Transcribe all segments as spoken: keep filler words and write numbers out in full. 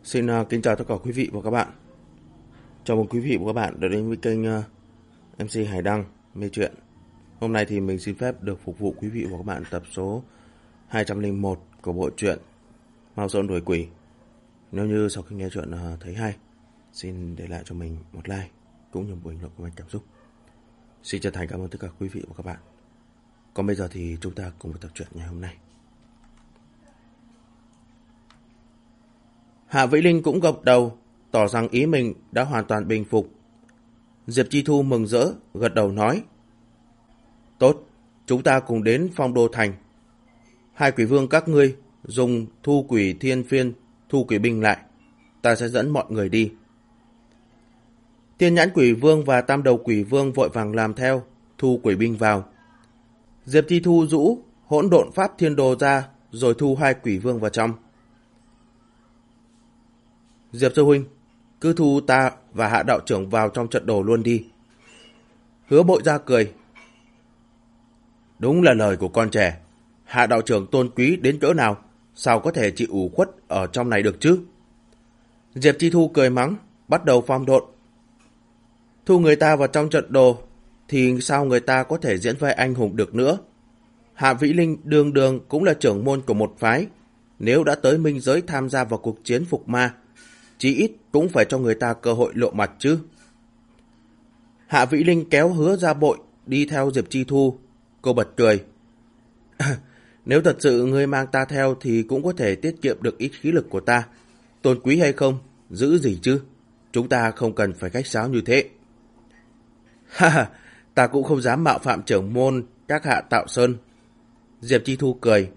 Xin uh, kính chào tất cả quý vị và các bạn. Chào mừng quý vị và các bạn đã đến với kênh uh, em xê Hải Đăng Mê Chuyện. Hôm nay thì mình xin phép được phục vụ quý vị và các bạn tập số hai trăm lẻ một của bộ truyện Mao Sơn Đuổi Quỷ. Nếu như sau khi nghe chuyện uh, thấy hay, xin để lại cho mình một like cũng như một bình luận của mình cảm xúc. Xin chân thành cảm ơn tất cả quý vị và các bạn. Còn bây giờ thì chúng ta cùng vào tập truyện ngày hôm nay. Hạ Vĩ Linh cũng gật đầu, tỏ rằng ý mình đã hoàn toàn bình phục. Diệp Chi Thu mừng rỡ, gật đầu nói: Tốt, chúng ta cùng đến Phong Đô Thành. Hai quỷ vương các ngươi dùng thu quỷ thiên phiên, thu quỷ binh lại. Ta sẽ dẫn mọi người đi. Thiên nhãn quỷ vương và tam đầu quỷ vương vội vàng làm theo, thu quỷ binh vào. Diệp Chi Thu rũ hỗn độn pháp thiên đồ ra, rồi thu hai quỷ vương vào trong. Diệp sư huynh, cứ thu ta và Hạ đạo trưởng vào trong trận đồ luôn đi. Hứa Bội Gia cười. Đúng là lời của con trẻ. Hạ đạo trưởng tôn quý đến cỡ nào, sao có thể chịu ủ khuất ở trong này được chứ? Diệp Chi Thu cười mắng, bắt đầu phong độn. Thu người ta vào trong trận đồ thì sao người ta có thể diễn vai anh hùng được nữa? Hạ Vĩ Linh đường đường cũng là trưởng môn của một phái, nếu đã tới minh giới tham gia vào cuộc chiến phục ma, chí ít cũng phải cho người ta cơ hội lộ mặt chứ. Hạ Vĩ Linh kéo Hứa Gia Bội đi theo Diệp Chi Thu. Cô bật cười. Nếu thật sự ngươi mang ta theo thì cũng có thể tiết kiệm được ít khí lực của ta. Tôn quý hay không, giữ gì chứ? Chúng ta không cần phải khách sáo như thế. Ha, ta cũng không dám mạo phạm trưởng môn các Hạ Tạo Sơn. Diệp Chi Thu cười.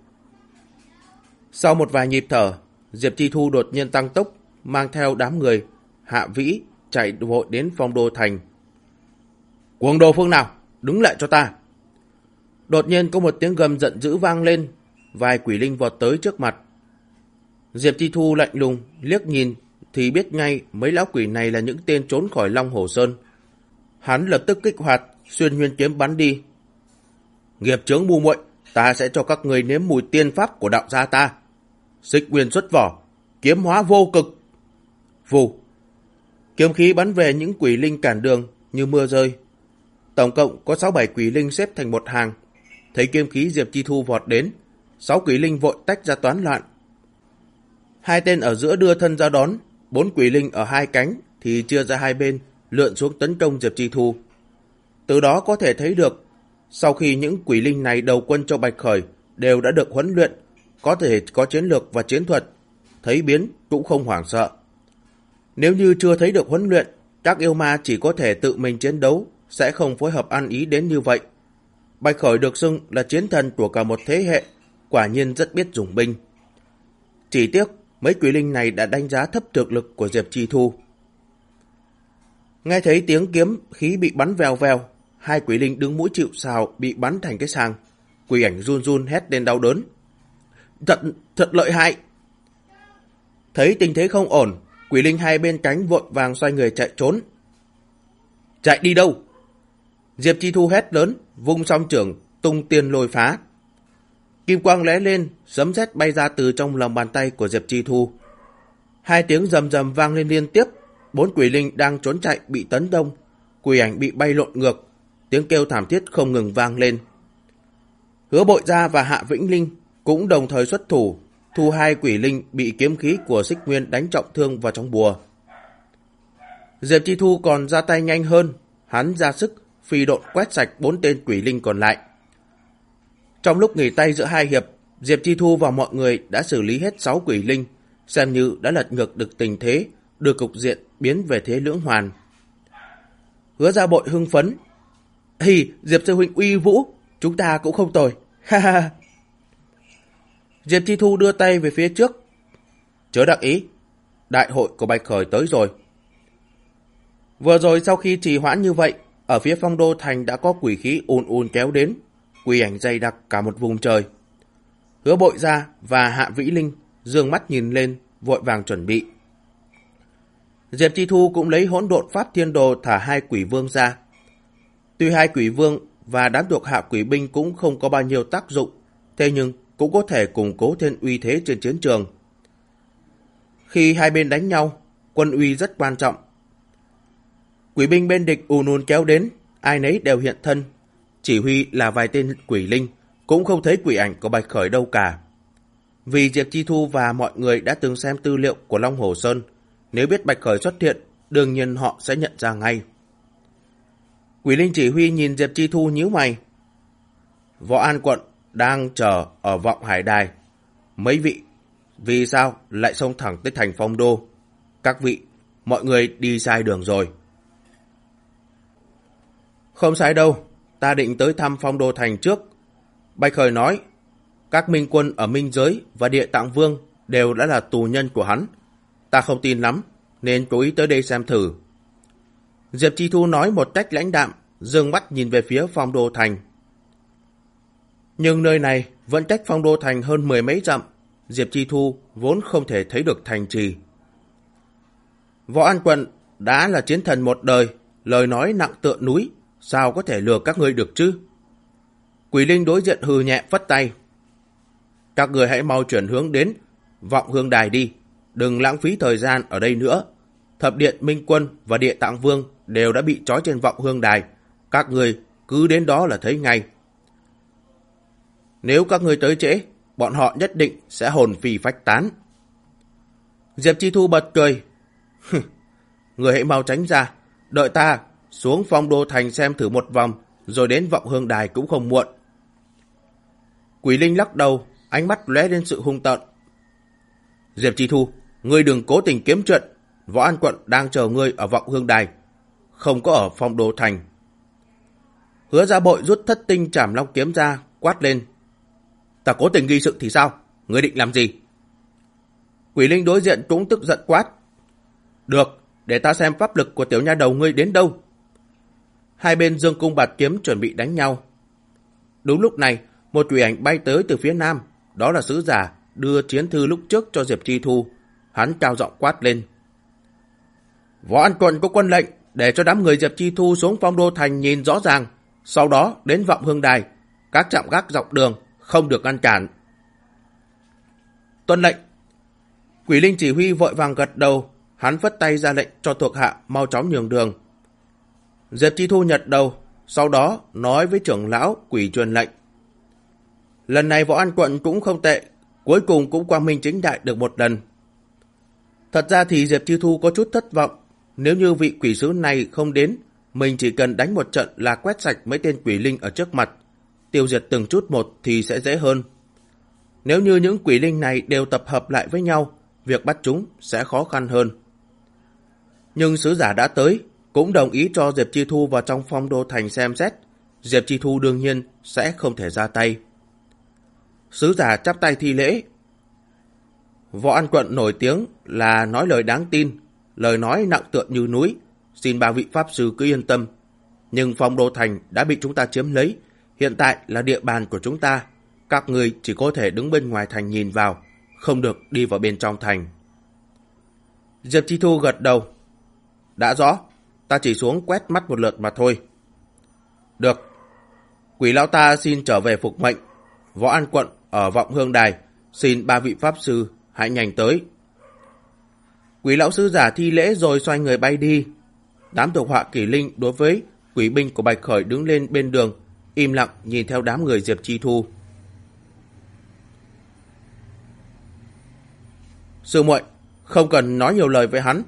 Sau một vài nhịp thở, Diệp Chi Thu đột nhiên tăng tốc, mang theo đám người Hạ Vĩ chạy vội đến Phong Đô Thành. Cuồng đồ phương nào, đứng lại cho ta. Đột nhiên có một tiếng gầm giận dữ vang lên, vài quỷ linh vọt tới trước mặt. Diệp Chi Thu lạnh lùng liếc nhìn thì biết ngay mấy lão quỷ này là những tên trốn khỏi Long Hồ Sơn. Hắn lập tức kích hoạt xuyên nguyên kiếm bắn đi. Nghiệp chướng mù muội, ta sẽ cho các người nếm mùi tiên pháp của đạo gia ta. Xích nguyên xuất vỏ, kiếm hóa vô cực. Vù, kiếm khí bắn về những quỷ linh cản đường như mưa rơi. Tổng cộng có sáu bảy quỷ linh xếp thành một hàng. Thấy kiếm khí Diệp Chi Thu vọt đến, sáu quỷ linh vội tách ra toán loạn. Hai tên ở giữa đưa thân ra đón, bốn quỷ linh ở hai cánh thì chia ra hai bên, lượn xuống tấn công Diệp Chi Thu. Từ đó có thể thấy được, sau khi những quỷ linh này đầu quân cho Bạch Khởi đều đã được huấn luyện, có thể có chiến lược và chiến thuật, thấy biến cũng không hoảng sợ. Nếu như chưa thấy được huấn luyện, các yêu ma chỉ có thể tự mình chiến đấu, sẽ không phối hợp ăn ý đến như vậy. Bạch Khởi được xưng là chiến thần của cả một thế hệ, quả nhiên rất biết dùng binh. Chỉ tiếc mấy quỷ linh này đã đánh giá thấp thực lực của Diệp Chi Thu. Nghe thấy tiếng kiếm khí bị bắn vèo vèo, hai quỷ linh đứng mũi chịu sào bị bắn thành cái sàng. Quỷ ảnh run run hét lên đau đớn. Thật, thật lợi hại. Thấy tình thế không ổn, quỷ linh hai bên cánh vội vàng xoay người chạy trốn. Chạy đi đâu? Diệp Chi Thu hét lớn, vung song trưởng tung tiên lôi phá. Kim quang lóe lên, sấm sét bay ra từ trong lòng bàn tay của Diệp Chi Thu. Hai tiếng rầm rầm vang lên liên tiếp, bốn quỷ linh đang trốn chạy bị tấn công, quỷ ảnh bị bay lộn ngược, tiếng kêu thảm thiết không ngừng vang lên. Hứa Bội Gia và Hạ Vĩnh Linh cũng đồng thời xuất thủ, thu hai quỷ linh bị kiếm khí của Xích Nguyên đánh trọng thương vào trong bùa. Diệp Chi Thu còn ra tay nhanh hơn, hắn ra sức phi độn quét sạch bốn tên quỷ linh còn lại. Trong lúc nghỉ tay giữa hai hiệp, Diệp Chi Thu và mọi người đã xử lý hết sáu quỷ linh, xem như đã lật ngược được tình thế, đưa cục diện biến về thế lưỡng hoàn. Hứa Gia Bội hưng phấn. Hì, Diệp sư huynh uy vũ, chúng ta cũng không tồi. Ha ha. Diệp Chi Thu đưa tay về phía trước. Chớ đắc ý, đại hội của Bạch Khởi tới rồi. Vừa rồi sau khi trì hoãn như vậy, ở phía Phong Đô Thành đã có quỷ khí ùn ùn kéo đến, quỷ ảnh dày đặc cả một vùng trời. Hứa Bội Gia và Hạ Vĩ Linh dương mắt nhìn lên, vội vàng chuẩn bị. Diệp Chi Thu cũng lấy hỗn độn pháp thiên đồ thả hai quỷ vương ra. Tuy hai quỷ vương và đám thuộc hạ quỷ binh cũng không có bao nhiêu tác dụng, thế nhưng cũng có thể củng cố thêm uy thế trên chiến trường. Khi hai bên đánh nhau, quân uy rất quan trọng. Quỷ binh bên địch ùn ùn kéo đến, ai nấy đều hiện thân. Chỉ huy là vài tên quỷ linh, cũng không thấy quỷ ảnh của Bạch Khởi đâu cả. Vì Diệp Chi Thu và mọi người đã từng xem tư liệu của Long Hồ Sơn, nếu biết Bạch Khởi xuất hiện, đương nhiên họ sẽ nhận ra ngay. Quỷ linh chỉ huy nhìn Diệp Chi Thu nhíu mày. Võ An Quận đang chờ ở Vọng Hải Đài. Mấy vị, vì sao lại xông thẳng tới thành Phong Đô? Các vị, mọi người đi sai đường rồi. Không sai đâu, ta định tới thăm Phong Đô thành trước. Bạch Khởi nói, các minh quân ở Minh Giới và Địa Tạng Vương đều đã là tù nhân của hắn. Ta không tin lắm, nên cố ý tới đây xem thử. Diệp Chi Thu nói một cách lãnh đạm, dương mắt nhìn về phía Phong Đô thành. Nhưng nơi này vẫn cách Phong Đô thành hơn mười mấy dặm. Diệp Chi Thu vốn không thể thấy được thành trì. Võ An Quận đã là chiến thần một đời, lời nói nặng tựa núi, sao có thể lừa các ngươi được chứ? Quỷ linh đối diện hừ nhẹ phất tay. Các người hãy mau chuyển hướng đến Vọng Hương Đài đi, đừng lãng phí thời gian ở đây nữa. Thập Điện Minh Quân và Địa Tạng Vương đều đã bị trói trên Vọng Hương Đài, các người cứ đến đó là thấy ngay. Nếu các ngươi tới trễ, bọn họ nhất định sẽ hồn phi phách tán. Diệp Chi Thu bật cười. Người hãy mau tránh ra, đợi ta xuống Phong Đô thành xem thử một vòng, rồi đến Vọng Hương Đài cũng không muộn. Quỷ linh lắc đầu, ánh mắt lóe lên sự hung tợn. Diệp Chi Thu, ngươi đừng cố tình kiếm chuyện. Võ An Quận đang chờ ngươi ở Vọng Hương Đài, không có ở Phong Đô thành. Hứa Gia Bội rút thất tinh trảm long kiếm ra, quát lên. Ta cố tình ghi sự thì sao? Ngươi định làm gì? Quỷ linh đối diện cũng tức giận quát. Được, để ta xem pháp lực của tiểu nha đầu ngươi đến đâu. Hai bên dương cung bạt kiếm chuẩn bị đánh nhau. Đúng lúc này, một quỷ ảnh bay tới từ phía nam. Đó là sứ giả đưa chiến thư lúc trước cho Diệp Chi Thu. Hắn cao giọng quát lên. Võ An Quận có quân lệnh để cho đám người Diệp Chi Thu xuống Phong Đô thành nhìn rõ ràng. Sau đó đến Vọng Hương Đài. Các trạm gác dọc đường không được ngăn cản. Tuân lệnh. Quỷ linh chỉ huy vội vàng gật đầu. Hắn phất tay ra lệnh cho thuộc hạ mau chóng nhường đường. Diệp Chi Thu nhật đầu, sau đó nói với trưởng lão quỷ truyền lệnh. Lần này Võ An Quận cũng không tệ, cuối cùng cũng quang minh chính đại được một lần. Thật ra thì Diệp Chi Thu có chút thất vọng. Nếu như vị quỷ sứ này không đến, mình chỉ cần đánh một trận là quét sạch mấy tên quỷ linh ở trước mặt, tiêu diệt từng chút một thì sẽ dễ hơn. Nếu như những quỷ linh này đều tập hợp lại với nhau, việc bắt chúng sẽ khó khăn hơn. Nhưng sứ giả đã tới, cũng đồng ý cho Diệp Chi Thu vào trong Phong Đô thành xem xét. Diệp Chi Thu đương nhiên sẽ không thể ra tay. Sứ giả chắp tay thi lễ. Võ An Quận nổi tiếng là nói lời đáng tin, lời nói nặng tựa như núi. Xin ba vị pháp sư cứ yên tâm. Nhưng Phong Đô thành đã bị chúng ta chiếm lấy, hiện tại là địa bàn của chúng ta. Các người chỉ có thể đứng bên ngoài thành nhìn vào, không được đi vào bên trong thành. Diệp Chi Thu gật đầu. Đã rõ, ta chỉ xuống quét mắt một lượt mà thôi. Được. Quỷ lão ta xin trở về phục mệnh. Võ An Quận ở Vọng Hương Đài, xin ba vị pháp sư hãy nhanh tới. Quỷ lão sư giả thi lễ rồi xoay người bay đi. Đám thuộc họa kỷ linh đối với quỷ binh của Bạch Khởi đứng lên bên đường, im lặng nhìn theo đám người Diệp Chi Thu. Sư muội, không cần nói nhiều lời với hắn.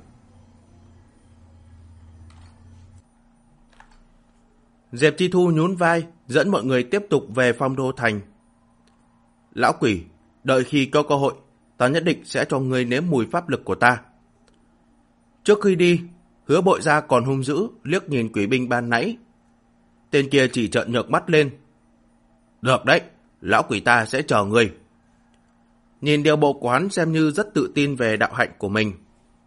Diệp Chi Thu nhún vai, dẫn mọi người tiếp tục về Phong Đô thành. Lão quỷ, đợi khi có cơ hội, ta nhất định sẽ cho ngươi nếm mùi pháp lực của ta. Trước khi đi, Hứa Bội Gia còn hung dữ liếc nhìn quỷ binh ban nãy. Tên kia chỉ trợn nhợt mắt lên. Được đấy, lão quỷ ta sẽ chờ ngươi. Nhìn điều bộ của hắn xem như rất tự tin về đạo hạnh của mình.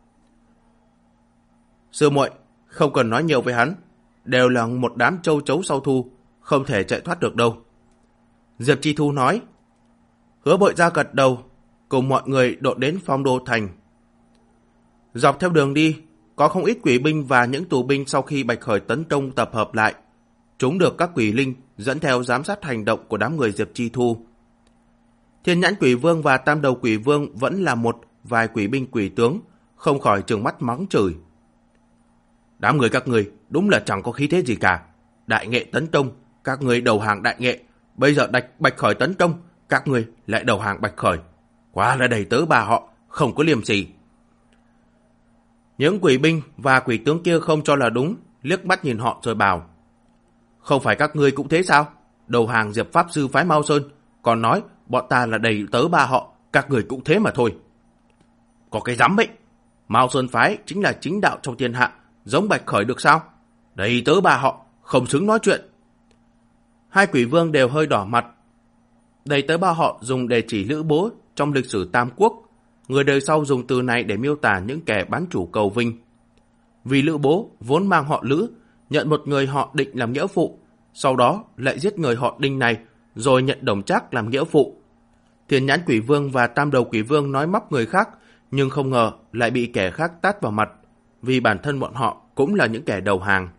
Sư muội, không cần nói nhiều với hắn, đều là một đám châu chấu sau thu, không thể chạy thoát được đâu. Diệp Chi Thu nói. Hứa Bội Gia gật đầu, cùng mọi người độn đến Phong Đô thành. Dọc theo đường đi, có không ít quỷ binh và những tù binh sau khi Bạch Khởi tấn công tập hợp lại. Chúng được các quỷ linh dẫn theo giám sát hành động của đám người Diệp Chi Thu. Thiên Nhãn Quỷ Vương và Tam Đầu Quỷ Vương vẫn là một vài quỷ binh quỷ tướng, không khỏi trừng mắt mắng chửi. Đám người các người đúng là chẳng có khí thế gì cả. Đại nghệ tấn công, các người đầu hàng đại nghệ. Bây giờ đạch Bạch Khởi tấn công, các người lại đầu hàng Bạch Khởi. Quá là đầy tớ bà họ, không có liêm sỉ. Những quỷ binh và quỷ tướng kia không cho là đúng, liếc mắt nhìn họ rồi bảo. Không phải các ngươi cũng thế sao? Đầu hàng Diệp Pháp Sư phái Mao Sơn, còn nói bọn ta là đầy tớ ba họ, các người cũng thế mà thôi. Có cái dám ấy, Mao Sơn phái chính là chính đạo trong thiên hạ, giống Bạch Khởi được sao? Đầy tớ ba họ, không xứng nói chuyện. Hai quỷ vương đều hơi đỏ mặt. Đầy tớ ba họ dùng để chỉ Lữ Bố trong lịch sử Tam Quốc. Người đời sau dùng từ này để miêu tả những kẻ bán chủ cầu vinh. Vì Lữ Bố vốn mang họ Lữ, nhận một người họ Định làm nghĩa phụ, sau đó lại giết người họ Đinh này, rồi nhận Đồng Trác làm nghĩa phụ. Thiên Nhãn Quỷ Vương và Tam Đầu Quỷ Vương nói móc người khác, nhưng không ngờ lại bị kẻ khác tát vào mặt, vì bản thân bọn họ cũng là những kẻ đầu hàng.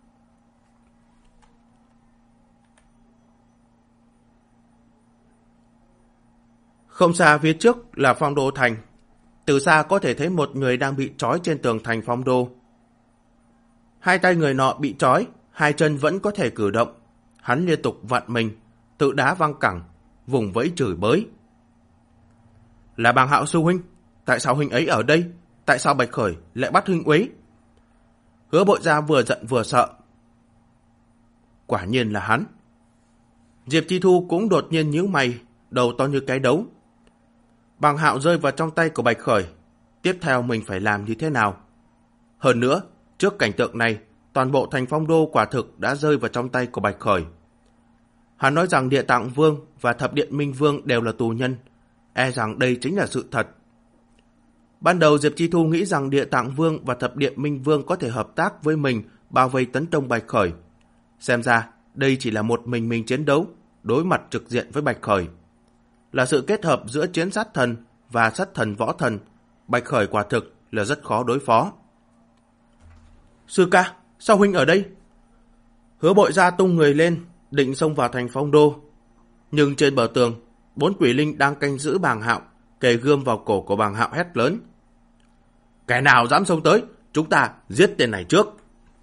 Không xa phía trước là Phong Đô Thành. Từ xa có thể thấy một người đang bị trói trên tường thành Phong Đô. Hai tay người nọ bị trói, hai chân vẫn có thể cử động. Hắn liên tục vặn mình, tự đá văng cẳng, vùng vẫy chửi bới. Là Bàng Hạo sư huynh, tại sao huynh ấy ở đây? Tại sao Bạch Khởi lại bắt huynh ấy? Hứa Bội Gia vừa giận vừa sợ. Quả nhiên là hắn. Diệp Chi Thu cũng đột nhiên nhíu mày, đầu to như cái đấu. Bàng Hạo rơi vào trong tay của Bạch Khởi. Tiếp theo mình phải làm như thế nào? Hơn nữa, trước cảnh tượng này, toàn bộ thành Phong Đô quả thực đã rơi vào trong tay của Bạch Khởi. Hắn nói rằng Địa Tạng Vương và Thập Điện Minh Vương đều là tù nhân, e rằng đây chính là sự thật. Ban đầu Diệp Chi Thu nghĩ rằng Địa Tạng Vương và Thập Điện Minh Vương có thể hợp tác với mình bao vây tấn công Bạch Khởi. Xem ra đây chỉ là một mình mình chiến đấu, đối mặt trực diện với Bạch Khởi. Là sự kết hợp giữa chiến sát thần và sát thần võ thần, Bạch Khởi quả thực là rất khó đối phó. Sư ca, sao huynh ở đây? Hứa Bội Gia tung người lên, định xông vào thành Phong Đô. Nhưng trên bờ tường, bốn quỷ linh đang canh giữ Bàng Hạo, kề gươm vào cổ của Bàng Hạo hét lớn. Kẻ nào dám xông tới, chúng ta giết tên này trước.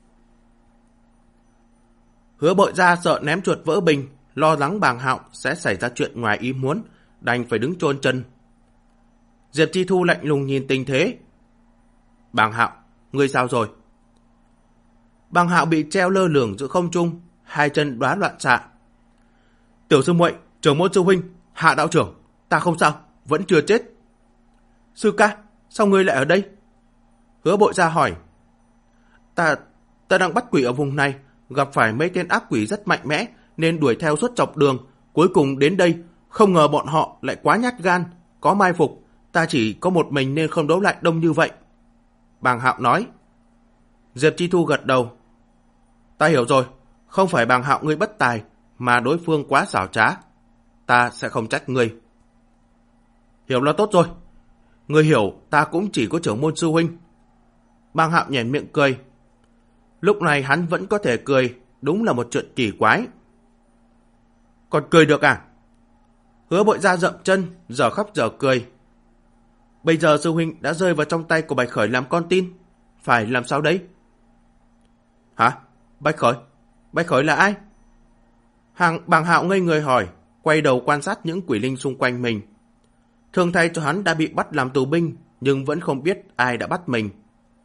Hứa Bội Gia sợ ném chuột vỡ bình, lo lắng Bàng Hạo sẽ xảy ra chuyện ngoài ý muốn, đành phải đứng chôn chân. Diệp Chi Thu lạnh lùng nhìn tình thế. Bàng Hạo, ngươi sao rồi? Bàng Hạo bị treo lơ lửng giữa không trung, hai chân đóa loạn xạ. Tiểu sư muội, trưởng môn sư huynh, Hạ đạo trưởng, ta không sao, vẫn chưa chết. Sư ca, sao ngươi lại ở đây? Hứa Bội Gia hỏi. Ta, ta đang bắt quỷ ở vùng này, gặp phải mấy tên ác quỷ rất mạnh mẽ, nên đuổi theo suốt dọc đường, cuối cùng đến đây, không ngờ bọn họ lại quá nhát gan, có mai phục, ta chỉ có một mình nên không đấu lại đông như vậy. Bàng Hạo nói. Diệp Chi Thu gật đầu. Ta hiểu rồi, không phải Bàng Hạo ngươi bất tài, mà đối phương quá xảo trá. Ta sẽ không trách ngươi. Hiểu là tốt rồi. Ngươi hiểu ta cũng chỉ có trưởng môn sư huynh. Bàng Hạo nhoẻn miệng cười. Lúc này hắn vẫn có thể cười, đúng là một chuyện kỳ quái. Còn cười được à? Hứa Bội Gia dậm chân, giờ khóc giờ cười. Bây giờ sư huynh đã rơi vào trong tay của Bạch Khởi làm con tin, phải làm sao đấy? Hả? Bạch Khởi? Bạch Khởi là ai? Hàng Bàng Hạo ngây người hỏi, quay đầu quan sát những quỷ linh xung quanh mình. Thường thay cho hắn đã bị bắt làm tù binh, nhưng vẫn không biết ai đã bắt mình.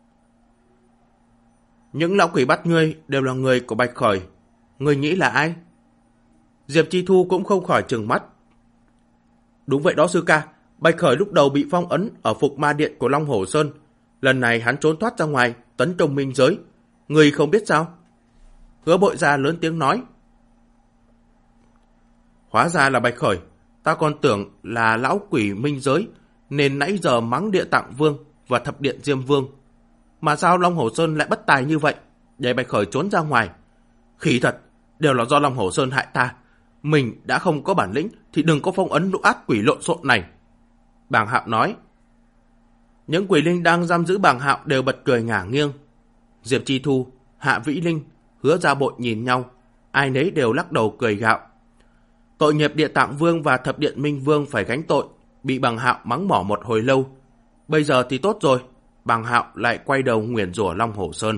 Những lão quỷ bắt ngươi đều là người của Bạch Khởi. Ngươi nghĩ là ai? Diệp Chi Thu cũng không khỏi trừng mắt. Đúng vậy đó sư ca, Bạch Khởi lúc đầu bị phong ấn ở Phục Ma Điện của Long Hổ Sơn. Lần này hắn trốn thoát ra ngoài, tấn công minh giới. Ngươi không biết sao? Hứa Bội Gia lớn tiếng nói. Hóa ra là Bạch Khởi, ta còn tưởng là lão quỷ minh giới, nên nãy giờ mắng Địa Tạng Vương và Thập Điện Diêm Vương. Mà sao Long Hổ Sơn lại bất tài như vậy, để Bạch Khởi trốn ra ngoài? Khỉ thật, đều là do Long Hổ Sơn hại ta. Mình đã không có bản lĩnh thì đừng có phong ấn lũ ác quỷ lộn xộn này. Bàng Hạo nói. Những quỷ linh đang giam giữ Bàng Hạo đều bật cười ngả nghiêng. Diệp Chi Thu, Hạ Vĩ Linh, Hứa Gia Bội nhìn nhau, ai nấy đều lắc đầu cười gạo. Tội nghiệp Địa Tạng Vương và Thập Điện Minh Vương phải gánh tội, bị Bàng Hạo mắng mỏ một hồi lâu. Bây giờ thì tốt rồi. Bàng Hạo lại quay đầu nguyền rủa Long Hổ Sơn.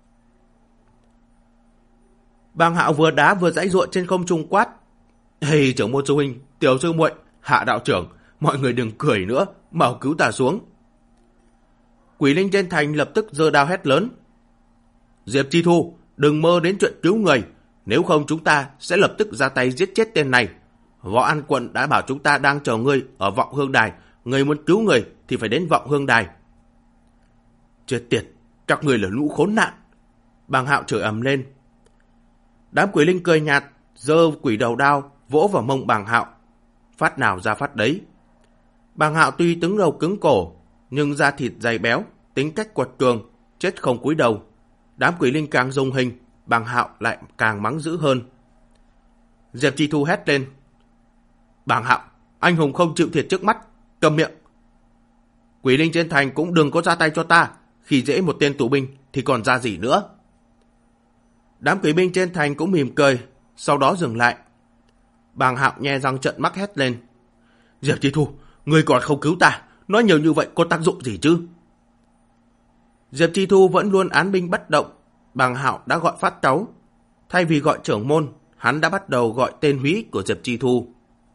Bàng Hạo vừa đá vừa giãy giụa trên không trung quát: "Hey, trưởng môn sư huynh, tiểu sư muội, Hạ đạo trưởng, mọi người đừng cười nữa, mau cứu ta xuống." Quỷ linh trên thành lập tức giơ đao hét lớn: "Diệp Chi Thu, đừng mơ đến chuyện cứu người, nếu không chúng ta sẽ lập tức ra tay giết chết tên này. Võ An Quận đã bảo chúng ta đang chờ ngươi ở Vọng Hương Đài, ngươi muốn cứu người thì phải đến Vọng Hương Đài." "Chết tiệt, các ngươi là lũ khốn nạn!" Bàng Hạo chửi ầm lên. Đám quỷ linh cười nhạt, giơ quỷ đầu đao vỗ vào mông Bàng Hạo, phát nào ra phát đấy. Bàng Hạo tuy cứng đầu cứng cổ, nhưng da thịt dày béo, tính cách quật cường, chết không cúi đầu. Đám quỷ linh càng dùng hình, Bàng Hạo lại càng mắng dữ hơn. Diệp Chi Thu hét lên: "Bàng Hạo, anh hùng không chịu thiệt trước mắt, cầm miệng. Quỷ linh trên thành cũng đừng có ra tay cho ta, khi dễ một tên tù binh thì còn ra gì nữa." Đám quỷ binh trên thành cũng mỉm cười, sau đó dừng lại. Bàng Hạo nhe răng trợn mắt hét lên: "Diệp Chi Thu, ngươi còn không cứu ta, nói nhiều như vậy có tác dụng gì chứ?" Diệp Chi Thu vẫn luôn án binh bất động. Bàng Hạo đã gọi phát cáu, thay vì gọi trưởng môn, hắn đã bắt đầu gọi tên húy của Diệp Chi Thu.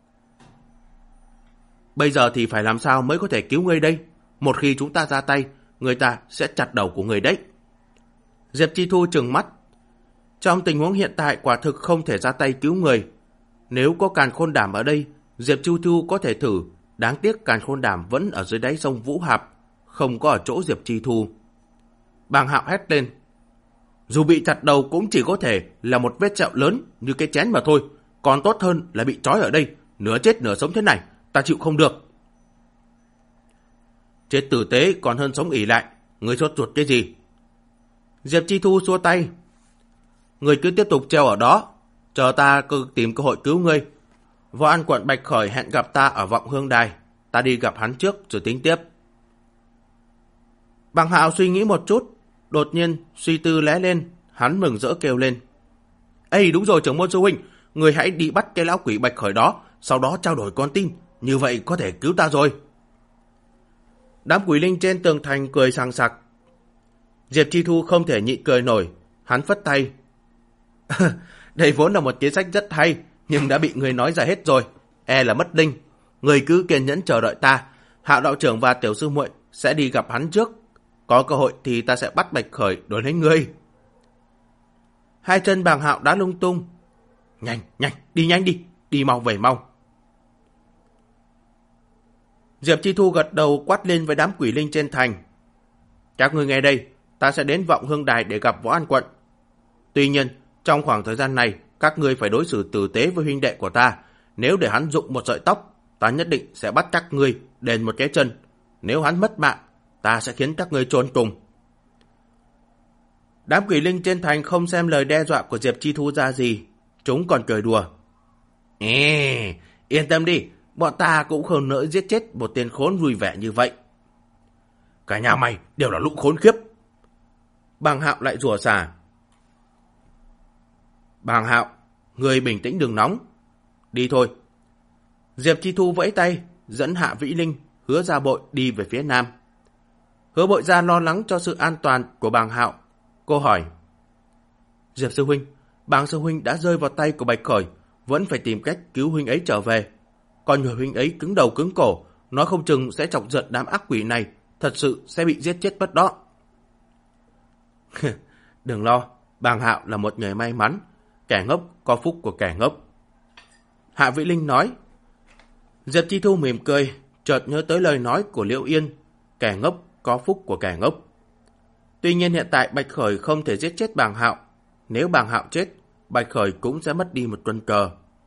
"Bây giờ thì phải làm sao mới có thể cứu ngươi đây? Một khi chúng ta ra tay, người ta sẽ chặt đầu của người đấy." Diệp Chi Thu trừng mắt. Trong tình huống hiện tại quả thực không thể ra tay cứu người. Nếu có Càn Khôn Đàm ở đây, Diệp Chi Thu có thể thử, đáng tiếc Càn Khôn Đàm vẫn ở dưới đáy sông Vũ Hạp, không có ở chỗ Diệp Chi Thu. Bàng Hạo hét lên: "Dù bị chặt đầu cũng chỉ có thể là một vết sẹo lớn như cái chén mà thôi, còn tốt hơn là bị trói ở đây, nửa chết nửa sống thế này, ta chịu không được." "Chết tử tế còn hơn sống ỉ lại, ngươi sốt ruột cái gì?" Diệp Chi Thu xua tay: "Ngươi cứ tiếp tục treo ở đó, chờ ta cứ tìm cơ hội cứu ngươi. Võ An Quận Bạch Khởi hẹn gặp ta ở Vọng Hương Đài, ta đi gặp hắn trước rồi tính tiếp." Bàng Hạo suy nghĩ một chút, đột nhiên suy tư lóe lên, hắn mừng rỡ kêu lên: "Ê, đúng rồi trưởng môn sư huynh, người hãy đi bắt cái lão quỷ Bạch Khởi đó, sau đó trao đổi con tin, như vậy có thể cứu ta rồi." Đám quỷ linh trên tường thành cười sằng sặc. Diệp Chi Thu không thể nhịn cười nổi, hắn phất tay: "Đây vốn là một kế sách rất hay, nhưng đã bị người nói ra hết rồi, e là mất đinh. Người cứ kiên nhẫn chờ đợi ta, Hạo đạo trưởng và tiểu sư muội sẽ đi gặp hắn trước, có cơ hội thì ta sẽ bắt Bạch Khởi đối lấy ngươi." Hai chân Bàng Hạo đá lung tung. "Nhanh, nhanh, đi nhanh đi, đi mau về mau." Diệp Chi Thu gật đầu quát lên với đám quỷ linh trên thành: "Các ngươi nghe đây, ta sẽ đến Vọng Hương Đài để gặp Võ An Quận. Tuy nhiên, trong khoảng thời gian này, các ngươi phải đối xử tử tế với huynh đệ của ta. Nếu để hắn rụng một sợi tóc, ta nhất định sẽ bắt các ngươi đền một cái chân. Nếu hắn mất mạng, ta sẽ khiến các ngươi chôn cùng." Đám quỷ linh trên thành không xem lời đe dọa của Diệp Chi Thu ra gì, chúng còn cười đùa: "Ê, yên tâm đi, bọn ta cũng không nỡ giết chết một tên khốn vui vẻ như vậy." "Cả nhà mày đều là lũ khốn khiếp." Bàng Hạo lại rủa xả. "Bàng Hạo, người bình tĩnh đừng nóng. Đi thôi." Diệp Chi Thu vẫy tay, dẫn Hạ Vĩ Linh, Hứa Gia Bội đi về phía nam. Hứa Bội Gia lo lắng cho sự an toàn của Bàng Hạo. Cô hỏi: "Diệp sư huynh, Bàng sư huynh đã rơi vào tay của Bạch Khởi, vẫn phải tìm cách cứu huynh ấy trở về. Còn người huynh ấy cứng đầu cứng cổ, nói không chừng sẽ chọc giận đám ác quỷ này, thật sự sẽ bị giết chết mất đó." "Đừng lo, Bàng Hạo là một người may mắn, kẻ ngốc có phúc của kẻ ngốc." Hạ Vĩ Linh nói. Diệp Chi Thu mỉm cười, chợt nhớ tới lời nói của Liễu Yên, kẻ ngốc có phúc của kẻ ngốc. Tuy nhiên hiện tại Bạch Khởi không thể giết chết Bàng Hạo. Nếu Bàng Hạo chết, Bạch Khởi cũng sẽ mất đi một quân cờ.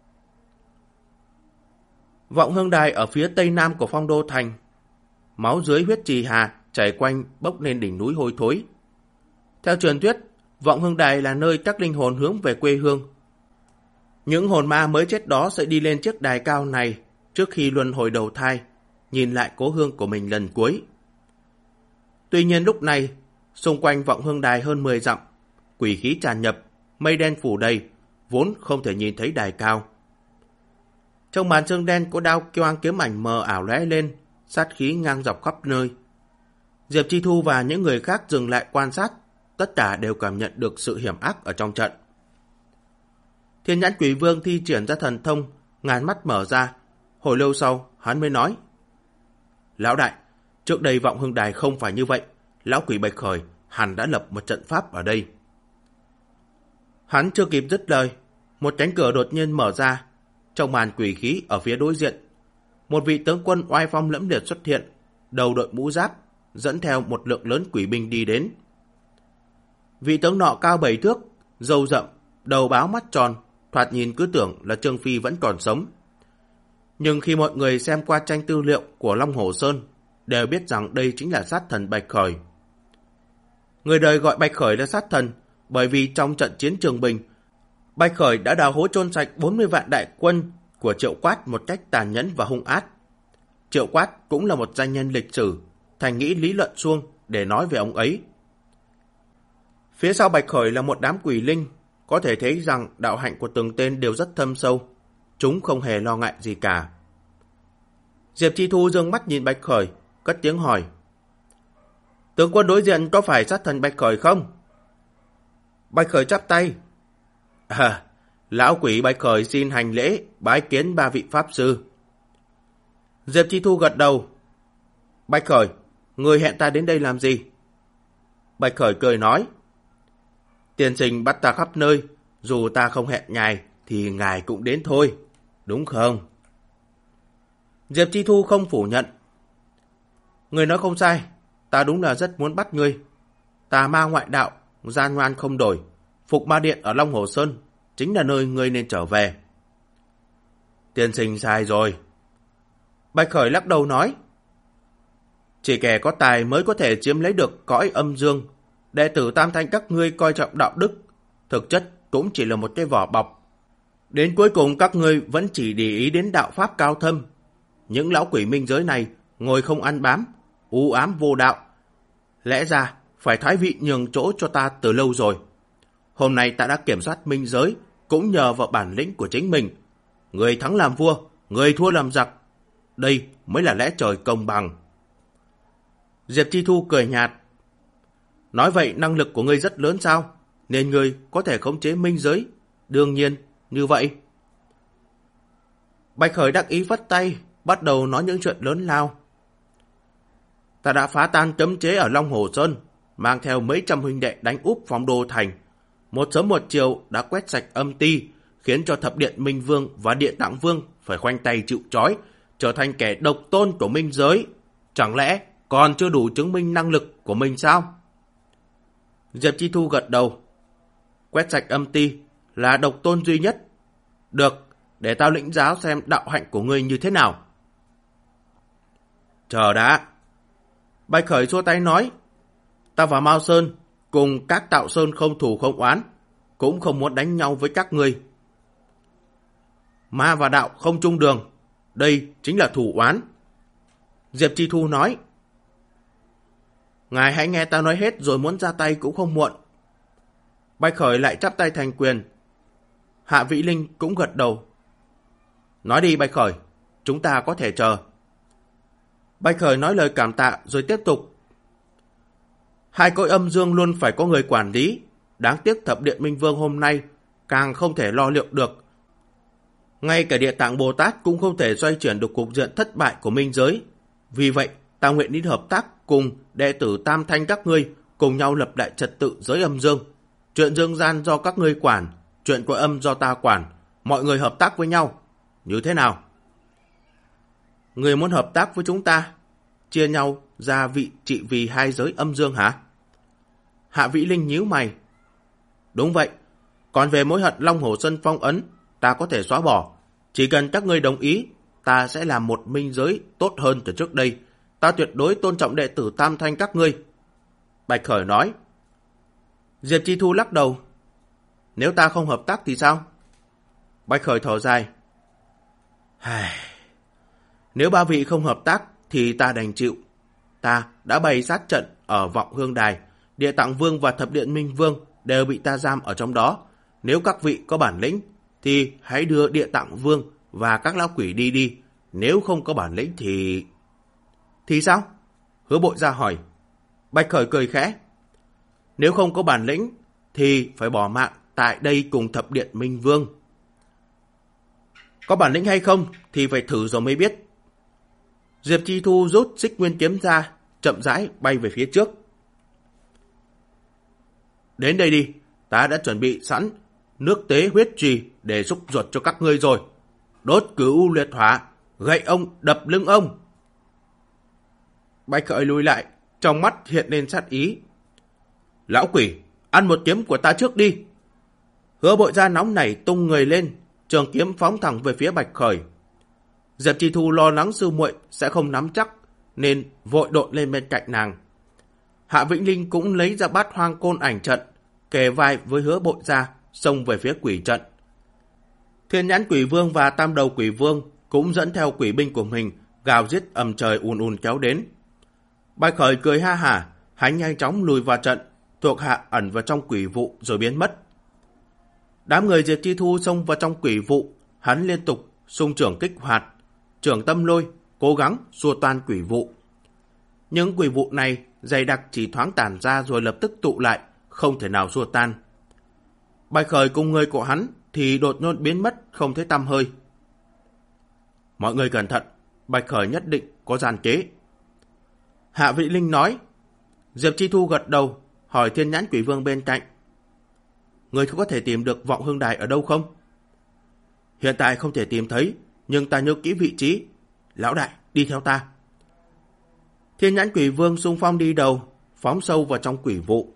Vọng Hương Đài ở phía tây nam của Phong Đô Thành. Máu dưới huyết trì hà chảy quanh bốc lên đỉnh núi hôi thối. Theo truyền thuyết, Vọng Hương Đài là nơi các linh hồn hướng về quê hương. Những hồn ma mới chết đó sẽ đi lên chiếc đài cao này trước khi luân hồi đầu thai, nhìn lại cố hương của mình lần cuối. Tuy nhiên lúc này, xung quanh Vọng Hương Đài hơn mười dặm, quỷ khí tràn nhập, mây đen phủ đầy, vốn không thể nhìn thấy đài cao. Trong màn sương đen có đao quang kiếm ảnh mờ ảo lóe lên, sát khí ngang dọc khắp nơi, Diệp Chi Thu và những người khác dừng lại quan sát, tất cả đều cảm nhận được sự hiểm ác ở trong trận. Thiên Nhãn Quỷ Vương thi triển ra thần thông, ngàn mắt mở ra. Hồi lâu sau, hắn mới nói: Lão đại, trước đây Vọng Hương Đài không phải như vậy. Lão quỷ Bạch Khởi hẳn đã lập một trận pháp ở đây. Hắn chưa kịp dứt lời, một cánh cửa đột nhiên mở ra. Trong màn quỷ khí ở phía đối diện, một vị tướng quân oai phong lẫm liệt xuất hiện, đầu đội mũ giáp, dẫn theo một lượng lớn quỷ binh đi đến. Vị tướng nọ cao bảy thước, râu rậm, đầu báo mắt tròn, thoạt nhìn cứ tưởng là Trương Phi vẫn còn sống. Nhưng khi mọi người xem qua tranh tư liệu của Long Hổ Sơn, đều biết rằng đây chính là sát thần Bạch Khởi. Người đời gọi Bạch Khởi là sát thần, bởi vì trong trận chiến Trường Bình, Bạch Khởi đã đào hố chôn sạch bốn mươi vạn đại quân của Triệu Quát một cách tàn nhẫn và hung ác. Triệu Quát cũng là một danh nhân lịch sử, thành nghĩ lý luận suông để nói về ông ấy. Phía sau Bạch Khởi là một đám quỷ linh, có thể thấy rằng đạo hạnh của từng tên đều rất thâm sâu. Chúng không hề lo ngại gì cả. Diệp Chi Thu dương mắt nhìn Bạch Khởi, cất tiếng hỏi: Tướng quân đối diện có phải sát thần Bạch Khởi không? Bạch Khởi chắp tay: À, lão quỷ Bạch Khởi xin hành lễ bái kiến ba vị pháp sư. Diệp Chi Thu gật đầu: Bạch Khởi, người hẹn ta đến đây làm gì? Bạch Khởi cười nói: Tiên sinh bắt ta khắp nơi, dù ta không hẹn ngài thì ngài cũng đến thôi, đúng không? Diệp Chi Thu không phủ nhận: Người nói không sai, ta đúng là rất muốn bắt ngươi. Tà ma ngoại đạo, gian ngoan không đổi, Phục Ma Điện ở Long Hồ Sơn chính là nơi ngươi nên trở về. Tiên sinh sai rồi. Bạch Khởi lắc đầu nói: Chỉ kẻ có tài mới có thể chiếm lấy được cõi âm dương. Đệ tử Tam Thanh các ngươi coi trọng đạo đức, thực chất cũng chỉ là một cái vỏ bọc. Đến cuối cùng các ngươi vẫn chỉ để ý đến đạo pháp cao thâm. Những lão quỷ minh giới này ngồi không ăn bám, u ám vô đạo. Lẽ ra phải thoái vị nhường chỗ cho ta từ lâu rồi. Hôm nay ta đã kiểm soát minh giới cũng nhờ vào bản lĩnh của chính mình. Người thắng làm vua, người thua làm giặc. Đây mới là lẽ trời công bằng. Diệp Chi Thu cười nhạt: Nói vậy năng lực của ngươi rất lớn sao? Nên ngươi có thể khống chế minh giới. Đương nhiên, như vậy. Bạch Khởi đắc ý vất tay, bắt đầu nói những chuyện lớn lao. Ta đã phá tan cấm chế ở Long Hồ Sơn, mang theo mấy trăm huynh đệ đánh úp Phong Đô Thành. Một sớm một chiều đã quét sạch âm ti, khiến cho Thập Điện Minh Vương và Địa Tạng Vương phải khoanh tay chịu trói, trở thành kẻ độc tôn của minh giới. Chẳng lẽ còn chưa đủ chứng minh năng lực của mình sao? Diệp Chi Thu gật đầu: Quét sạch âm ti là độc tôn duy nhất. Được, để tao lĩnh giáo xem đạo hạnh của ngươi như thế nào. Chờ đã. Bạch Khởi xua tay nói: Ta và Mao Sơn cùng các Tạo Sơn không thù không oán, cũng không muốn đánh nhau với các ngươi. Ma và đạo không chung đường, đây chính là thù oán. Diệp Chi Thu nói: Ngài hãy nghe ta nói hết rồi muốn ra tay cũng không muộn. Bạch Khởi lại chắp tay thành quyền. Hạ Vĩ Linh cũng gật đầu. Nói đi Bạch Khởi, chúng ta có thể chờ. Bạch Khởi nói lời cảm tạ rồi tiếp tục: Hai cõi âm dương luôn phải có người quản lý. Đáng tiếc Thập Điện Minh Vương hôm nay càng không thể lo liệu được. Ngay cả Địa Tạng Bồ Tát cũng không thể xoay chuyển được cục diện thất bại của minh giới. Vì vậy, ta nguyện đi hợp tác cùng đệ tử Tam Thanh các ngươi cùng nhau lập lại trật tự giới âm dương. Chuyện dương gian do các ngươi quản, chuyện cõi âm do ta quản. Mọi người hợp tác với nhau. Như thế nào? Người muốn hợp tác với chúng ta, chia nhau ra vị trị vì hai giới âm dương hả? Hạ Vĩ Linh nhíu mày. Đúng vậy. Còn về mối hận Long Hồ Sơn phong ấn, ta có thể xóa bỏ. Chỉ cần các ngươi đồng ý, ta sẽ làm một minh giới tốt hơn từ trước đây. Ta tuyệt đối tôn trọng đệ tử Tam Thanh các ngươi. Bạch Khởi nói. Diệp Chi Thu lắc đầu. Nếu ta không hợp tác thì sao? Bạch Khởi thở dài. Nếu ba vị không hợp tác thì ta đành chịu. Ta đã bày sát trận ở Vọng Hương Đài. Địa Tạng Vương và Thập Điện Minh Vương đều bị ta giam ở trong đó. Nếu các vị có bản lĩnh thì hãy đưa Địa Tạng Vương và các lão quỷ đi đi. Nếu không có bản lĩnh thì... Thì sao? Hứa Bội Gia hỏi. Bạch Khởi cười khẽ. Nếu không có bản lĩnh thì phải bỏ mạng tại đây cùng thập điện Minh Vương. Có bản lĩnh hay không thì phải thử rồi mới biết. Diệp Chi Thu rút xích nguyên kiếm ra, chậm rãi bay về phía trước. Đến đây đi, ta đã chuẩn bị sẵn nước tế huyết trì để xúc ruột cho các ngươi rồi. Đốt cửu liệt hỏa, gậy ông đập lưng ông. Bạch Khởi lùi lại, trong mắt hiện lên sát ý. Lão quỷ, ăn một kiếm của ta trước đi. Hứa Bội Gia nóng nảy tung người lên, trường kiếm phóng thẳng về phía Bạch Khởi. Diệp Chi Thu lo lắng sư muội sẽ không nắm chắc, nên vội độn lên bên cạnh nàng. Hạ Vĩnh Linh cũng lấy ra bát hoang côn ảnh trận, kề vai với Hứa Bội Gia, xông về phía quỷ trận. Thiên nhãn quỷ vương và tam đầu quỷ vương cũng dẫn theo quỷ binh của mình, gào giết ầm trời ùn ùn kéo đến. Bạch Khởi cười ha hả, hắn nhanh chóng lùi vào trận, thuộc hạ ẩn vào trong quỷ vụ rồi biến mất. Đám người Diệp Chi Thu xông vào trong quỷ vụ, hắn liên tục xung trưởng kích hoạt, trưởng tâm lôi, cố gắng xua tan quỷ vụ. Những quỷ vụ này dày đặc chỉ thoáng tản ra rồi lập tức tụ lại, không thể nào xua tan. Bạch Khởi cùng người của hắn thì đột ngột biến mất không thấy tăm hơi. Mọi người cẩn thận, Bạch Khởi nhất định có gian kế. Hạ Vĩ Linh nói. Diệp Chi Thu gật đầu, hỏi Thiên nhãn quỷ vương bên cạnh. Người có thể tìm được vọng hương đài ở đâu không? Hiện tại không thể tìm thấy, nhưng ta nhớ kỹ vị trí. Lão đại, đi theo ta. Thiên nhãn quỷ vương xung phong đi đầu, phóng sâu vào trong quỷ vụ.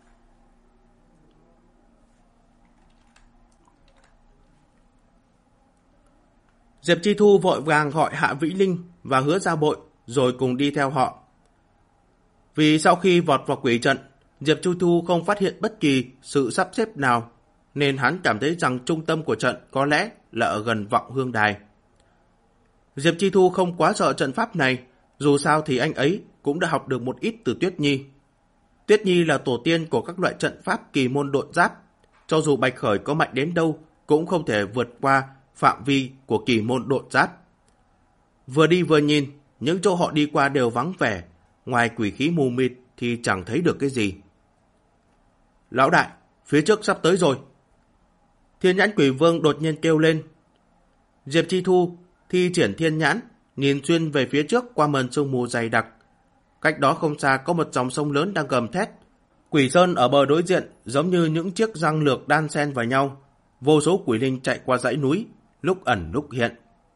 Diệp Chi Thu vội vàng gọi Hạ Vĩ Linh và Hứa Gia Bội rồi cùng đi theo họ. Vì sau khi vọt vào quỷ trận, Diệp Chi Thu không phát hiện bất kỳ sự sắp xếp nào, nên hắn cảm thấy rằng trung tâm của trận có lẽ là ở gần vọng hương đài. Diệp Chi Thu không quá sợ trận pháp này, dù sao thì anh ấy cũng đã học được một ít từ Tuyết Nhi. Tuyết Nhi là tổ tiên của các loại trận pháp kỳ môn độn giáp, cho dù Bạch Khởi có mạnh đến đâu cũng không thể vượt qua phạm vi của kỳ môn độn giáp. Vừa đi vừa nhìn, những chỗ họ đi qua đều vắng vẻ, ngoài quỷ khí mù mịt thì chẳng thấy được cái gì. Lão đại, phía trước sắp tới rồi. Thiên nhãn quỷ vương đột nhiên kêu lên. Diệp Chi Thu thi triển thiên nhãn, nhìn xuyên về phía trước qua màn sương mù dày đặc. Cách đó không xa có một dòng sông lớn đang gầm thét. Quỷ sơn ở bờ đối diện giống như những chiếc răng lược đan xen vào nhau. Vô số quỷ linh chạy qua dãy núi, lúc ẩn lúc hiện.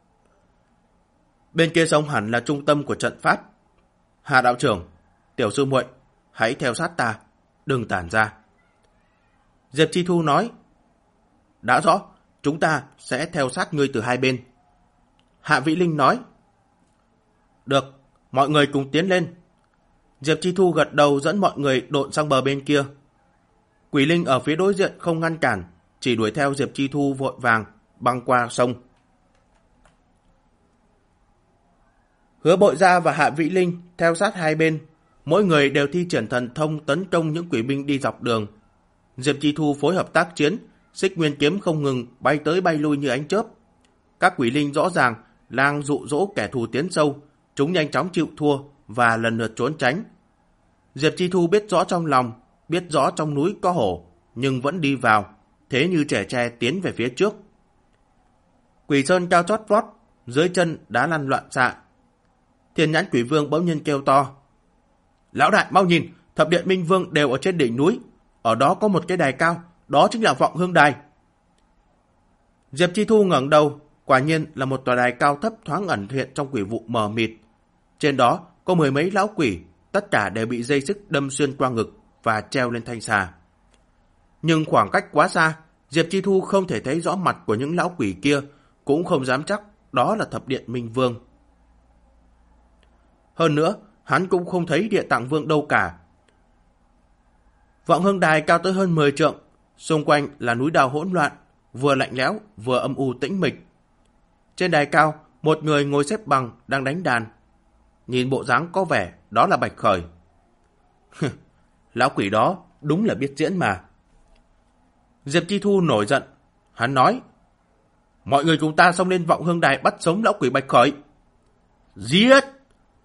Bên kia sông hẳn là trung tâm của trận pháp. Hà đạo trưởng, tiểu sư muội, hãy theo sát ta, đừng tản ra. Diệp Chi Thu nói. Đã rõ, chúng ta sẽ theo sát ngươi từ hai bên. Hạ Vĩ Linh nói. Được, mọi người cùng tiến lên. Diệp Chi Thu gật đầu dẫn mọi người độn sang bờ bên kia. Quỷ linh ở phía đối diện không ngăn cản, chỉ đuổi theo Diệp Chi Thu vội vàng băng qua sông. Hứa Bội Gia và Hạ Vĩ Linh theo sát hai bên, mỗi người đều thi triển thần thông tấn công những quỷ binh đi dọc đường. Diệp Chi Thu phối hợp tác chiến, xích nguyên kiếm không ngừng bay tới bay lui như ánh chớp. Các quỷ linh rõ ràng đang dụ dỗ kẻ thù tiến sâu, chúng nhanh chóng chịu thua và lần lượt trốn tránh. Diệp Chi Thu biết rõ trong lòng, biết rõ trong núi có hổ, nhưng vẫn đi vào, thế như trẻ tre tiến về phía trước. Quỷ sơn cao chót vót, dưới chân đá lăn loạn xạ. Thiên nhãn quỷ vương bỗng nhiên kêu to. Lão đại mau nhìn, thập điện Minh Vương đều ở trên đỉnh núi, ở đó có một cái đài cao, đó chính là vọng hương đài. Diệp Chi Thu ngẩng đầu, quả nhiên là một tòa đài cao thấp thoáng ẩn hiện trong quỷ vụ mờ mịt. Trên đó có mười mấy lão quỷ, tất cả đều bị dây xích đâm xuyên qua ngực và treo lên thanh xà. Nhưng khoảng cách quá xa, Diệp Chi Thu không thể thấy rõ mặt của những lão quỷ kia, cũng không dám chắc đó là thập điện Minh Vương. Hơn nữa, hắn cũng không thấy Địa Tạng Vương đâu cả. Vọng hương đài cao tới hơn mười trượng, xung quanh là núi đào hỗn loạn, vừa lạnh lẽo vừa âm u tĩnh mịch. Trên đài cao, một người ngồi xếp bằng đang đánh đàn. Nhìn bộ dáng có vẻ đó là Bạch Khởi. Lão quỷ đó đúng là biết diễn mà. Diệp Chi Thu nổi giận, hắn nói: mọi người cùng ta xông lên vọng hương đài bắt sống lão quỷ Bạch Khởi. Giết!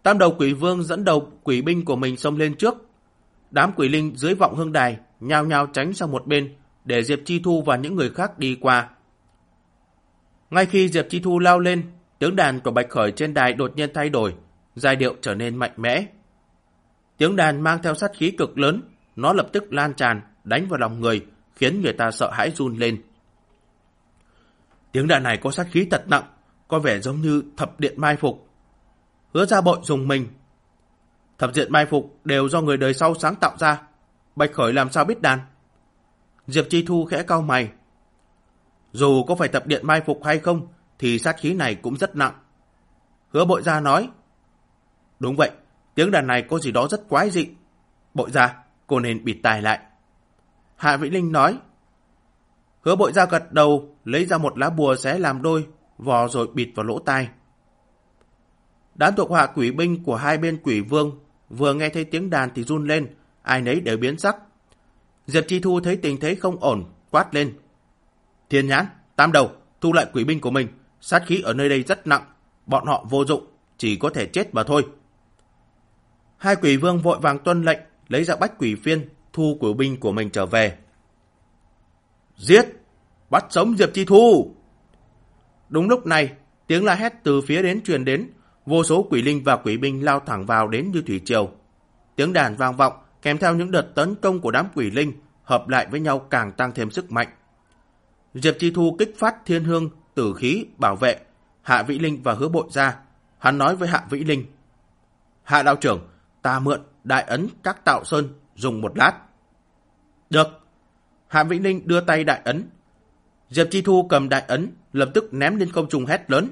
Tam đầu quỷ vương dẫn đầu quỷ binh của mình xông lên trước. Đám quỷ linh dưới vọng hương đài nhao nhao tránh sang một bên để Diệp Chi Thu và những người khác đi qua. Ngay khi Diệp Chi Thu lao lên, tiếng đàn của Bạch Khởi trên đài đột nhiên thay đổi, giai điệu trở nên mạnh mẽ. Tiếng đàn mang theo sát khí cực lớn, nó lập tức lan tràn, đánh vào lòng người, khiến người ta sợ hãi run lên. Tiếng đàn này có sát khí thật nặng, có vẻ giống như thập điện mai phục. Hứa Gia Bội dùng mình. Thập điện mai phục đều do người đời sau sáng tạo ra, Bạch Khởi làm sao biết đàn? Diệp Chi Thu khẽ cau mày. Dù có phải thập điện mai phục hay không, thì sát khí này cũng rất nặng. Hứa Bội Gia nói. Đúng vậy, tiếng đàn này có gì đó rất quái dị. Bội Gia, cô nên bịt tai lại. Hạ Vĩ Linh nói. Hứa Bội Gia gật đầu, lấy ra một lá bùa xé làm đôi, vò rồi bịt vào lỗ tai. Đám thuộc hạ quỷ binh của hai bên quỷ vương vừa nghe thấy tiếng đàn thì run lên, ai nấy đều biến sắc. Diệp Chi Thu thấy tình thế không ổn, quát lên. Thiên Nhãn, Tam Đầu, thu lại quỷ binh của mình, sát khí ở nơi đây rất nặng, bọn họ vô dụng, chỉ có thể chết mà thôi. Hai quỷ vương vội vàng tuân lệnh, lấy ra bách quỷ phiên, thu quỷ binh của mình trở về. Giết! Bắt sống Diệp Chi Thu! Đúng lúc này, tiếng la hét từ phía đến truyền đến, vô số quỷ linh và quỷ binh lao thẳng vào đến như thủy triều. Tiếng đàn vang vọng, kèm theo những đợt tấn công của đám quỷ linh, hợp lại với nhau càng tăng thêm sức mạnh. Diệp Chi Thu kích phát thiên hương, tử khí, bảo vệ, Hạ Vĩ Linh và Hứa Bội Gia. Hắn nói với Hạ Vĩ Linh. Hạ đạo trưởng, ta mượn đại ấn các tạo sơn, dùng một lát. Được. Hạ Vĩ Linh đưa tay đại ấn. Diệp Chi Thu cầm đại ấn, lập tức ném lên không trung hét lớn.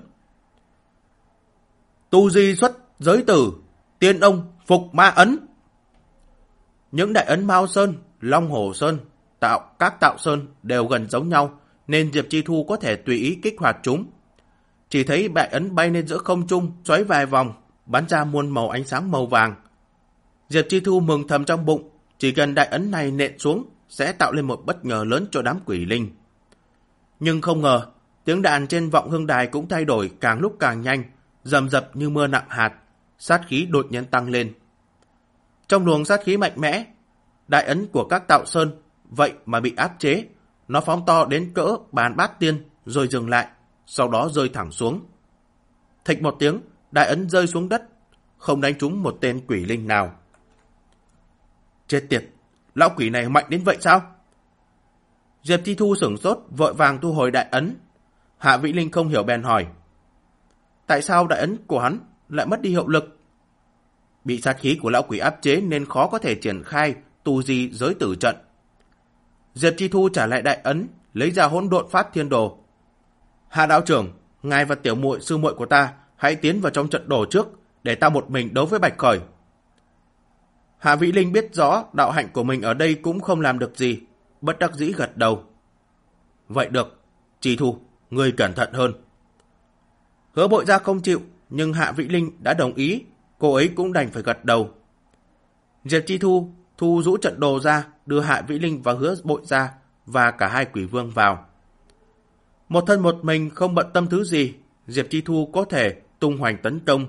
Tu di xuất giới tử, tiên ông phục ma ấn. Những đại ấn Mao Sơn, Long Hổ Sơn, tạo các tạo sơn đều gần giống nhau, nên Diệp Chi Thu có thể tùy ý kích hoạt chúng. Chỉ thấy đại ấn bay lên giữa không trung, xoáy vài vòng, bắn ra muôn màu ánh sáng màu vàng. Diệp Chi Thu mừng thầm trong bụng, chỉ cần đại ấn này nện xuống, sẽ tạo lên một bất ngờ lớn cho đám quỷ linh. Nhưng không ngờ, tiếng đàn trên vọng hương đài cũng thay đổi càng lúc càng nhanh, rầm rập như mưa nặng hạt, sát khí đột nhiên tăng lên. Trong luồng sát khí mạnh mẽ, đại ấn của các tạo sơn vậy mà bị áp chế, nó phóng to đến cỡ bàn bát tiên rồi dừng lại, sau đó rơi thẳng xuống. Thịch một tiếng, đại ấn rơi xuống đất, không đánh trúng một tên quỷ linh nào. Chết tiệt, lão quỷ này mạnh đến vậy sao? Diệp Chi Thu sửng sốt, vội vàng thu hồi đại ấn. Hạ Vĩ Linh không hiểu bèn hỏi. Tại sao đại ấn của hắn lại mất đi hiệu lực? Bị sát khí của lão quỷ áp chế nên khó có thể triển khai tu di giới tử trận. Diệp Chi Thu trả lại đại ấn, lấy ra hỗn độn phát thiên đồ. Hạ đạo trưởng, ngài và tiểu muội sư muội của ta hãy tiến vào trong trận đồ trước, để ta một mình đấu với Bạch Khởi. Hạ Vĩ Linh biết rõ đạo hạnh của mình ở đây cũng không làm được gì, bất đắc dĩ gật đầu. Vậy được, Chi Thu, ngươi cẩn thận hơn. Hứa Bội Gia không chịu, nhưng Hạ Vĩ Linh đã đồng ý, cô ấy cũng đành phải gật đầu. Diệp Chi Thu thu rũ trận đồ ra, đưa Hạ Vĩ Linh và Hứa Bội Gia và cả hai quỷ vương vào. Một thân một mình không bận tâm thứ gì, Diệp Chi Thu có thể tung hoành tấn công.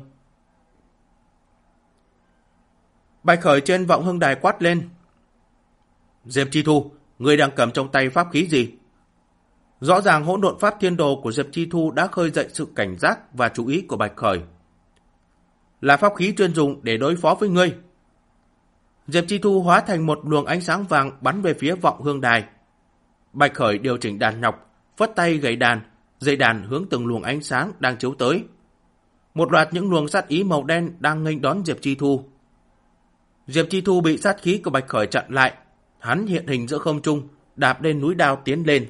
Bạch Khởi trên vọng hương đài quát lên. Diệp Chi Thu, ngươi đang cầm trong tay pháp khí gì? Rõ ràng hỗn độn pháp thiên đồ của Diệp Chi Thu đã khơi dậy sự cảnh giác và chú ý của Bạch Khởi. Là pháp khí chuyên dùng để đối phó với ngươi. Diệp Chi Thu hóa thành một luồng ánh sáng vàng bắn về phía vọng hương đài. Bạch Khởi điều chỉnh đàn nhọc, phất tay gảy đàn, dây đàn hướng từng luồng ánh sáng đang chiếu tới. Một loạt những luồng sát ý màu đen đang nghênh đón Diệp Chi Thu. Diệp Chi Thu bị sát khí của Bạch Khởi chặn lại, hắn hiện hình giữa không trung, đạp lên núi đao tiến lên.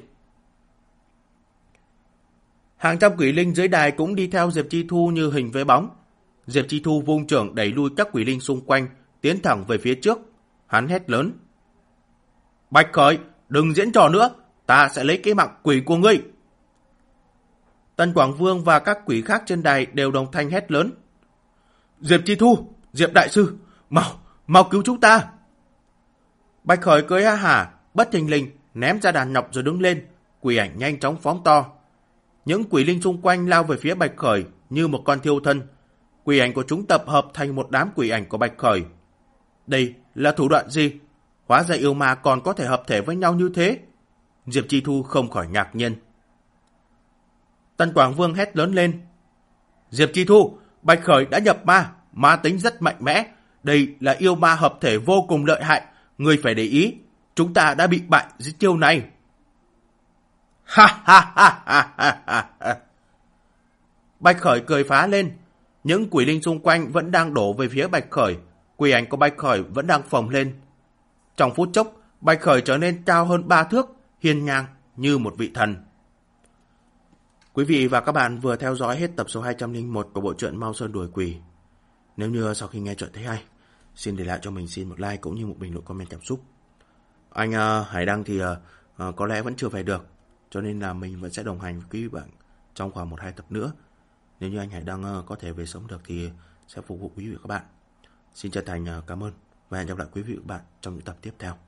Hàng trăm quỷ linh dưới đài cũng đi theo Diệp Chi Thu như hình với bóng. Diệp Chi Thu vung trưởng đẩy lui các quỷ linh xung quanh, tiến thẳng về phía trước. Hắn hét lớn. Bạch Khởi, đừng diễn trò nữa, ta sẽ lấy cái mạng quỷ của ngươi. Tân Quảng Vương và các quỷ khác trên đài đều đồng thanh hét lớn. Diệp Chi Thu, Diệp Đại Sư, mau, mau cứu chúng ta. Bạch Khởi cười ha hả, bất thình lình ném ra đàn nhọc rồi đứng lên, quỷ ảnh nhanh chóng phóng to. Những quỷ linh xung quanh lao về phía Bạch Khởi như một con thiêu thân. quỷ ảnh của chúng tập hợp thành một đám quỷ ảnh của Bạch Khởi. Đây là thủ đoạn gì? Hóa ra yêu ma còn có thể hợp thể với nhau như thế. Diệp Chi Thu không khỏi ngạc nhiên. Tân Quảng Vương hét lớn lên. Diệp Chi Thu, Bạch Khởi đã nhập ma, ma tính rất mạnh mẽ. Đây là yêu ma hợp thể vô cùng lợi hại. Ngươi phải để ý, chúng ta đã bị bại dưới chiêu này. Ha ha ha ha ha ha. Bạch Khởi cười phá lên. Những quỷ linh xung quanh vẫn đang đổ về phía Bạch Khởi. Quỷ ảnh của Bạch Khởi vẫn đang phồng lên. Trong phút chốc, Bạch Khởi trở nên cao hơn ba thước, hiên ngang như một vị thần. Quý vị và các bạn vừa theo dõi hết tập số hai trăm lẻ một của bộ truyện Mao Sơn Đuổi Quỷ. Nếu như sau khi nghe chuyện thấy hay, xin để lại cho mình xin một like cũng như một bình luận comment cảm xúc. Anh uh, Hải Đăng thì uh, uh, có lẽ vẫn chưa về được, cho nên là mình vẫn sẽ đồng hành với quý vị bạn trong khoảng một hai tập nữa. Nếu như anh Hải Đăng uh, có thể về sớm được thì sẽ phục vụ quý vị và các bạn. Xin chân thành uh, cảm ơn và hẹn gặp lại quý vị và các bạn trong những tập tiếp theo.